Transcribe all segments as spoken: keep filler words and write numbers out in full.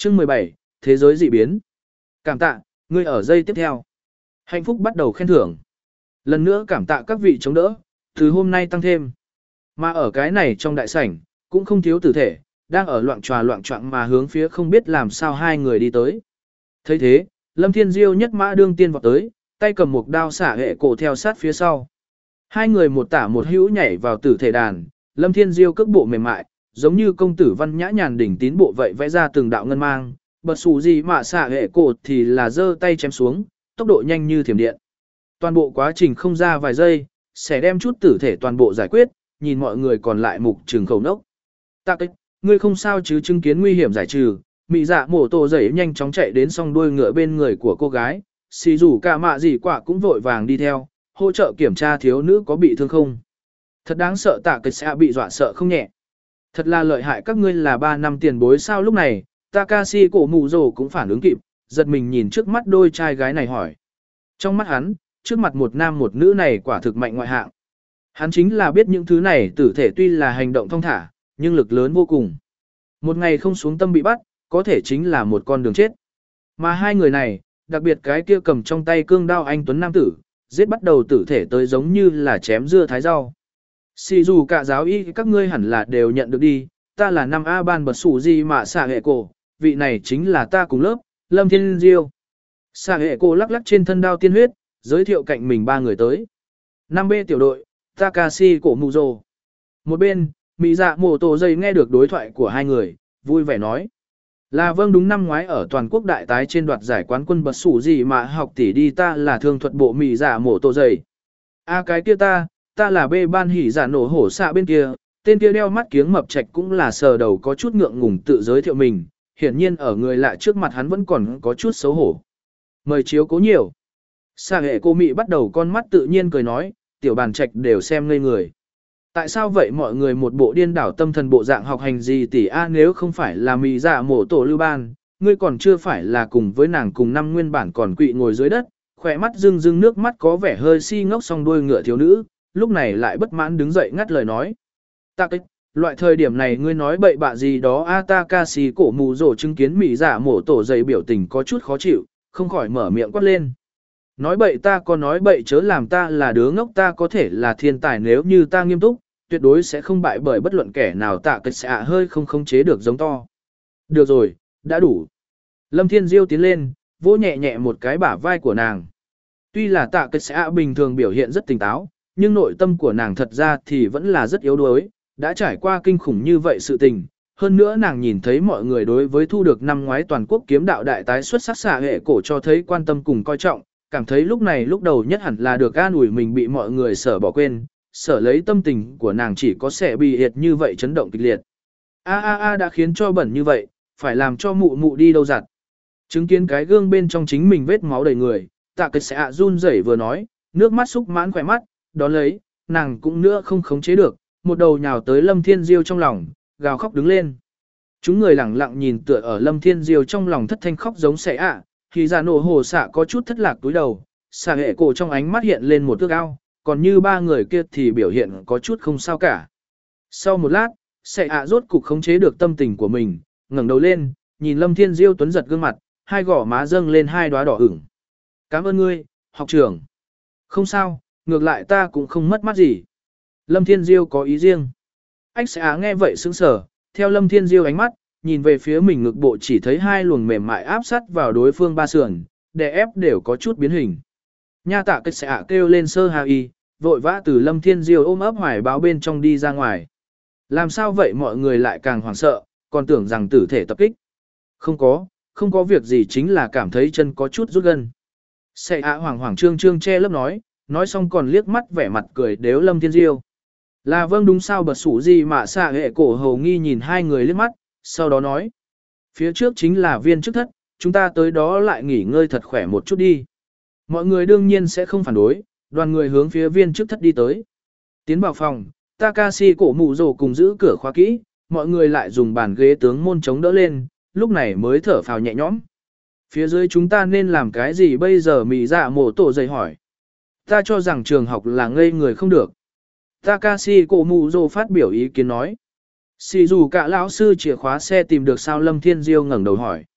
Chương mười bảy, Thế giới dị biến. Cảm tạ, ngươi ở giây tiếp theo. Hạnh phúc bắt đầu khen thưởng. Lần nữa cảm tạ các vị chống đỡ, từ hôm nay tăng thêm. Mà ở cái này trong đại sảnh, cũng không thiếu tử thể, đang ở loạn tròa loạn trọng mà hướng phía không biết làm sao hai người đi tới. thấy thế, Lâm Thiên Diêu nhất mã đương tiên vọt tới, tay cầm một đao xả hệ cổ theo sát phía sau. Hai người một tả một hữu nhảy vào tử thể đàn, Lâm Thiên Diêu cước bộ mềm mại, giống như công tử văn nhã nhàn đỉnh tín bộ vậy vẽ ra từng đạo ngân mang, bật xù gì mà xả hệ cổ thì là giơ tay chém xuống, tốc độ nhanh như thiểm điện. Toàn bộ quá trình không ra vài giây, sẽ đem chút tử thể toàn bộ giải quyết, nhìn mọi người còn lại mục trừng khẩu nốc. Tạ kích, ngươi không sao chứ, chứng kiến nguy hiểm giải trừ, mị dạ mổ tổ dậy nhanh chóng chạy đến song đuôi ngựa bên người của cô gái, xì rủ cả mạ gì quả cũng vội vàng đi theo, hỗ trợ kiểm tra thiếu nữ có bị thương không. Thật đáng sợ, tạ kích sẽ bị dọa sợ không nhẹ. Thật là lợi hại, các ngươi là ba năm tiền bối sao? Lúc này, Takashi cổ mù rồ cũng phản ứng kịp, giật mình nhìn trước mắt đôi trai gái này hỏi. Trong mắt hắn, trước mặt một nam một nữ này quả thực mạnh ngoại hạng. Hắn chính là biết những thứ này tử thể tuy là hành động thong thả, nhưng lực lớn vô cùng. Một ngày không xuống tâm bị bắt, có thể chính là một con đường chết. Mà hai người này, đặc biệt cái kia cầm trong tay cương đao anh tuấn nam tử, giết bắt đầu tử thể tới giống như là chém dưa thái rau. Xì dù cả giáo y các ngươi hẳn là đều nhận được đi, ta là năm A ban bật sủ gì mà xả hệ cổ, vị này chính là ta cùng lớp, Lâm Thiên Diêu. Xả hệ cổ lắc lắc trên thân đao tiên huyết, giới thiệu cạnh mình ba người tới. năm B tiểu đội, Takashi cổ mù rồ. Một bên, Mỹ dạ mổ tổ dây nghe được đối thoại của hai người, vui vẻ nói. Là vâng, đúng, năm ngoái ở toàn quốc đại tái trên đoạt giải quán quân bật sủ gì mà học tỷ đi, ta là thương thuật bộ Mỹ dạ mổ tổ dây. A cái kia ta, ta là B ban hỉ giả nổ hổ xạ bên kia, tên kia đeo mắt kiếng mập trạch cũng là sờ đầu có chút ngượng ngùng tự giới thiệu mình, hiển nhiên ở người lạ trước mặt hắn vẫn còn có chút xấu hổ. Mời chiếu cố nhiều. Sa hệ cô Mị bắt đầu con mắt tự nhiên cười nói, tiểu bàn trạch đều xem ngây người. Tại sao vậy mọi người một bộ điên đảo tâm thần bộ dạng học hành gì tỷ a, nếu không phải là Mị dạ mổ tổ lưu ban, ngươi còn chưa phải là cùng với nàng cùng năm nguyên bản còn quỵ ngồi dưới đất, khỏe mắt rưng rưng nước mắt có vẻ hơi si ngốc song đuôi ngựa thiếu nữ, lúc này lại bất mãn đứng dậy ngắt lời nói. Ta kích, loại thời điểm này ngươi nói bậy bạ gì đó a. Takashi cổ mù rồ chứng kiến Mị dạ mổ tổ dày biểu tình có chút khó chịu, không khỏi mở miệng quát lên. Nói bậy, ta có nói bậy chớ làm ta là đứa ngốc, ta có thể là thiên tài, nếu như ta nghiêm túc, tuyệt đối sẽ không bại bởi bất luận kẻ nào. Tạ kích sẽ hơi không khống chế được giống to. Được rồi, đã đủ. Lâm Thiên Diêu tiến lên, vỗ nhẹ nhẹ một cái bả vai của nàng. Tuy là tạ kích sẽ bình thường biểu hiện rất tỉnh táo, nhưng nội tâm của nàng thật ra thì vẫn là rất yếu đuối, đã trải qua kinh khủng như vậy sự tình. Hơn nữa nàng nhìn thấy mọi người đối với thu được năm ngoái toàn quốc kiếm đạo đại tái xuất sắc xạ hệ cổ cho thấy quan tâm cùng coi trọng, cảm thấy lúc này lúc đầu nhất hẳn là được an ủi mình bị mọi người sở bỏ quên, sở lấy tâm tình của nàng chỉ có sẽ bị hiệt như vậy chấn động kịch liệt. A a a đã khiến cho bẩn như vậy, phải làm cho mụ mụ đi đâu giặt. Chứng kiến cái gương bên trong chính mình vết máu đầy người, tạ cái sẽ run rẩy vừa nói, nước mắt xúc mãn khỏe mắt, đón lấy, nàng cũng nữa không khống chế được, một đầu nhào tới Lâm Thiên Diêu trong lòng, gào khóc đứng lên. Chúng người lặng lặng nhìn tựa ở Lâm Thiên Diêu trong lòng thất thanh khóc giống sẽ ạ, thì ra nổ hồ xạ có chút thất lạc túi đầu, xạ hệ cổ trong ánh mắt hiện lên một ước ao, còn như ba người kia thì biểu hiện có chút không sao cả. Sau một lát, sẽ ạ rốt cục khống chế được tâm tình của mình, ngẩng đầu lên, nhìn Lâm Thiên Diêu tuấn giật gương mặt, hai gò má dâng lên hai đóa đỏ ửng. Cảm ơn ngươi, học trưởng. Không sao, ngược lại ta cũng không mất mát gì. Lâm Thiên Diêu có ý riêng. Anh sẽ nghe vậy sững sờ, theo Lâm Thiên Diêu ánh mắt, nhìn về phía mình ngực bộ chỉ thấy hai luồng mềm mại áp sát vào đối phương ba sườn, đè ép đều có chút biến hình. Nha tạ cách sẽ kêu lên sơ hà y, vội vã từ Lâm Thiên Diêu ôm ấp hoài báo bên trong đi ra ngoài. Làm sao vậy, mọi người lại càng hoảng sợ, còn tưởng rằng tử thể tập kích. Không có, không có việc gì, chính là cảm thấy chân có chút rút gân. Sẽ ạ hoảng hoảng trương trương che lớp nói, nói xong còn liếc mắt vẻ mặt cười đếu Lâm Thiên Diêu. Là vâng, đúng sao bật sủ gì mà xạ hệ cổ hầu nghi nhìn hai người liếc mắt, sau đó nói. Phía trước chính là viên chức thất, chúng ta tới đó lại nghỉ ngơi thật khỏe một chút đi. Mọi người đương nhiên sẽ không phản đối, đoàn người hướng phía viên chức thất đi tới. Tiến vào phòng, Takashi cổ mù rồ cùng giữ cửa khóa kỹ, mọi người lại dùng bàn ghế tướng môn chống đỡ lên, lúc này mới thở phào nhẹ nhõm. Phía dưới chúng ta nên làm cái gì bây giờ? Mị dạ mổ tổ dày hỏi. Ta cho rằng trường học là ngây người không được. Takashi cổ mù rồ phát biểu ý kiến nói. Xì dù cả lão sư chìa khóa xe tìm được sao? Lâm Thiên Diêu ngẩng đầu hỏi.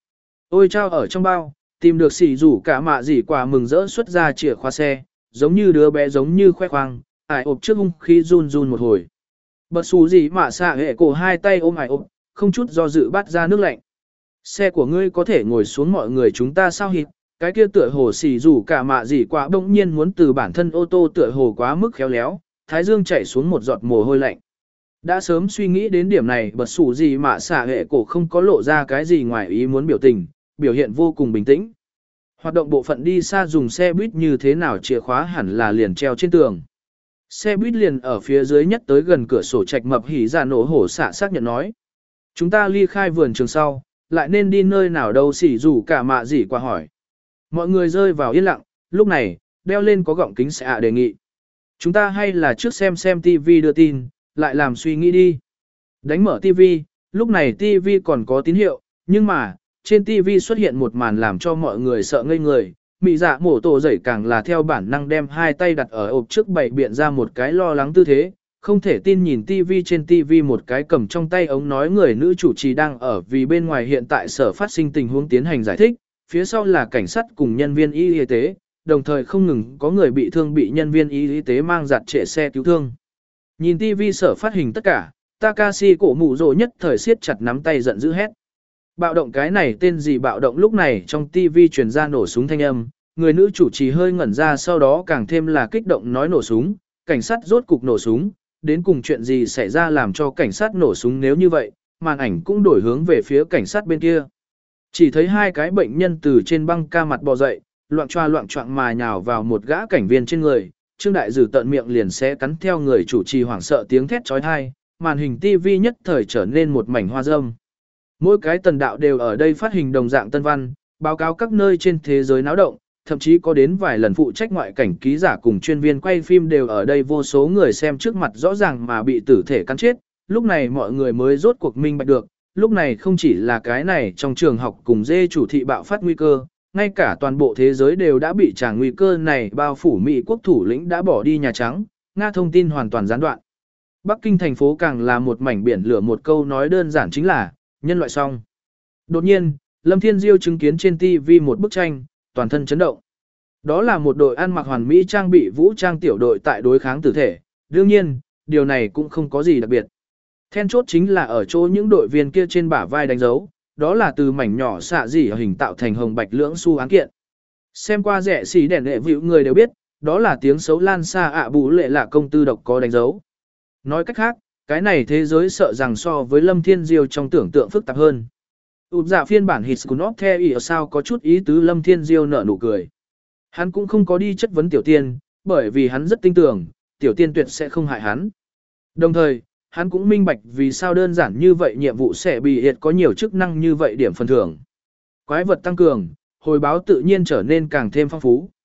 Ôi trao ở trong bao, tìm được xỉ rủ cả mạ gì quả mừng rỡ xuất ra chìa khóa xe, giống như đứa bé giống như khoe khoang, ải ộp trước hung khí run run một hồi. Bật xù gì mà xạ hệ cổ hai tay ôm ải ộp, không chút do dự bắt ra nước lạnh. Xe của ngươi có thể ngồi xuống mọi người chúng ta sao hít, cái kia tựa hồ xỉ rủ cả mạ gì quả bỗng nhiên muốn từ bản thân ô tô tựa hồ quá mức khéo léo, thái dương chảy xuống một giọt mồ hôi lạnh. Đã sớm suy nghĩ đến điểm này bật xù gì mà xạ hệ cổ không có lộ ra cái gì ngoài ý muốn biểu tình, biểu hiện vô cùng bình tĩnh. Hoạt động bộ phận đi xa dùng xe buýt như thế nào chìa khóa hẳn là liền treo trên tường. Xe buýt liền ở phía dưới nhất tới gần cửa sổ trạch mập hỉ ra nổ hổ xạ xác nhận nói. Chúng ta ly khai vườn trường sau, lại nên đi nơi nào đâu xỉ rủ cả mạ gì qua hỏi. Mọi người rơi vào yên lặng, lúc này, đeo lên có gọng kính xạ đề nghị. Chúng ta hay là trước xem xem ti vi đưa tin, lại làm suy nghĩ đi. Đánh mở ti vi, lúc này ti vi còn có tín hiệu, nhưng mà, trên ti vi xuất hiện một màn làm cho mọi người sợ ngây người. Mị dạ mổ tổ dậy càng là theo bản năng đem hai tay đặt ở ộp trước bày biện ra một cái lo lắng tư thế, không thể tin nhìn tivi trên tivi một cái cầm trong tay ống nói người nữ chủ trì đang ở vì bên ngoài hiện tại sở phát sinh tình huống tiến hành giải thích, phía sau là cảnh sát cùng nhân viên y tế, đồng thời không ngừng có người bị thương bị nhân viên y tế mang giặt trệ xe cứu thương. Nhìn tivi sở phát hình tất cả, Takashi cổ mụ rồ nhất thời siết chặt nắm tay giận dữ hét. Bạo động cái này tên gì bạo động lúc này trong tivi truyền ra nổ súng thanh âm, người nữ chủ trì hơi ngẩn ra sau đó càng thêm là kích động nói nổ súng, cảnh sát rốt cục nổ súng, đến cùng chuyện gì xảy ra làm cho cảnh sát nổ súng nếu như vậy, màn ảnh cũng đổi hướng về phía cảnh sát bên kia. Chỉ thấy hai cái bệnh nhân từ trên băng ca mặt bò dậy, loạn choa loạn choạng mà nhào vào một gã cảnh viên trên người, Trương Đại Dử tận miệng liền sẽ cắn theo người chủ trì hoảng sợ tiếng thét chói tai, màn hình tivi nhất thời trở nên một mảnh hoa râm. Mỗi cái tần đạo đều ở đây phát hình đồng dạng tân văn, báo cáo các nơi trên thế giới náo động, thậm chí có đến vài lần phụ trách ngoại cảnh ký giả cùng chuyên viên quay phim đều ở đây vô số người xem trước mặt rõ ràng mà bị tử thể cắn chết, lúc này mọi người mới rốt cuộc minh bạch được, lúc này không chỉ là cái này trong trường học cùng dê chủ thị bạo phát nguy cơ, ngay cả toàn bộ thế giới đều đã bị tràn nguy cơ này bao phủ Mỹ quốc thủ lĩnh đã bỏ đi Nhà Trắng, Nga thông tin hoàn toàn gián đoạn. Bắc Kinh thành phố càng là một mảnh biển lửa một câu nói đơn giản chính là, nhân loại xong. Đột nhiên, Lâm Thiên Diêu chứng kiến trên ti vi một bức tranh, toàn thân chấn động. Đó là một đội ăn mặc hoàn mỹ trang bị vũ trang tiểu đội tại đối kháng tử thể. Đương nhiên, điều này cũng không có gì đặc biệt. Then chốt chính là ở chỗ những đội viên kia trên bả vai đánh dấu, đó là từ mảnh nhỏ xạ dị hình tạo thành hồng bạch lưỡng xu án kiện. Xem qua rẻ xỉ đèn lệ vịu người đều biết, đó là tiếng xấu lan xa ạ bù lệ là công tư độc có đánh dấu. Nói cách khác, cái này thế giới sợ rằng so với Lâm Thiên Diêu trong tưởng tượng phức tạp hơn. Ụp dạ phiên bản Hiskunov theo ý sao có chút ý tứ Lâm Thiên Diêu nở nụ cười. Hắn cũng không có đi chất vấn Tiểu Tiên, bởi vì hắn rất tin tưởng, Tiểu Tiên tuyệt sẽ không hại hắn. Đồng thời, hắn cũng minh bạch vì sao đơn giản như vậy nhiệm vụ sẽ bị hiệt có nhiều chức năng như vậy điểm phần thưởng. Quái vật tăng cường, hồi báo tự nhiên trở nên càng thêm phong phú.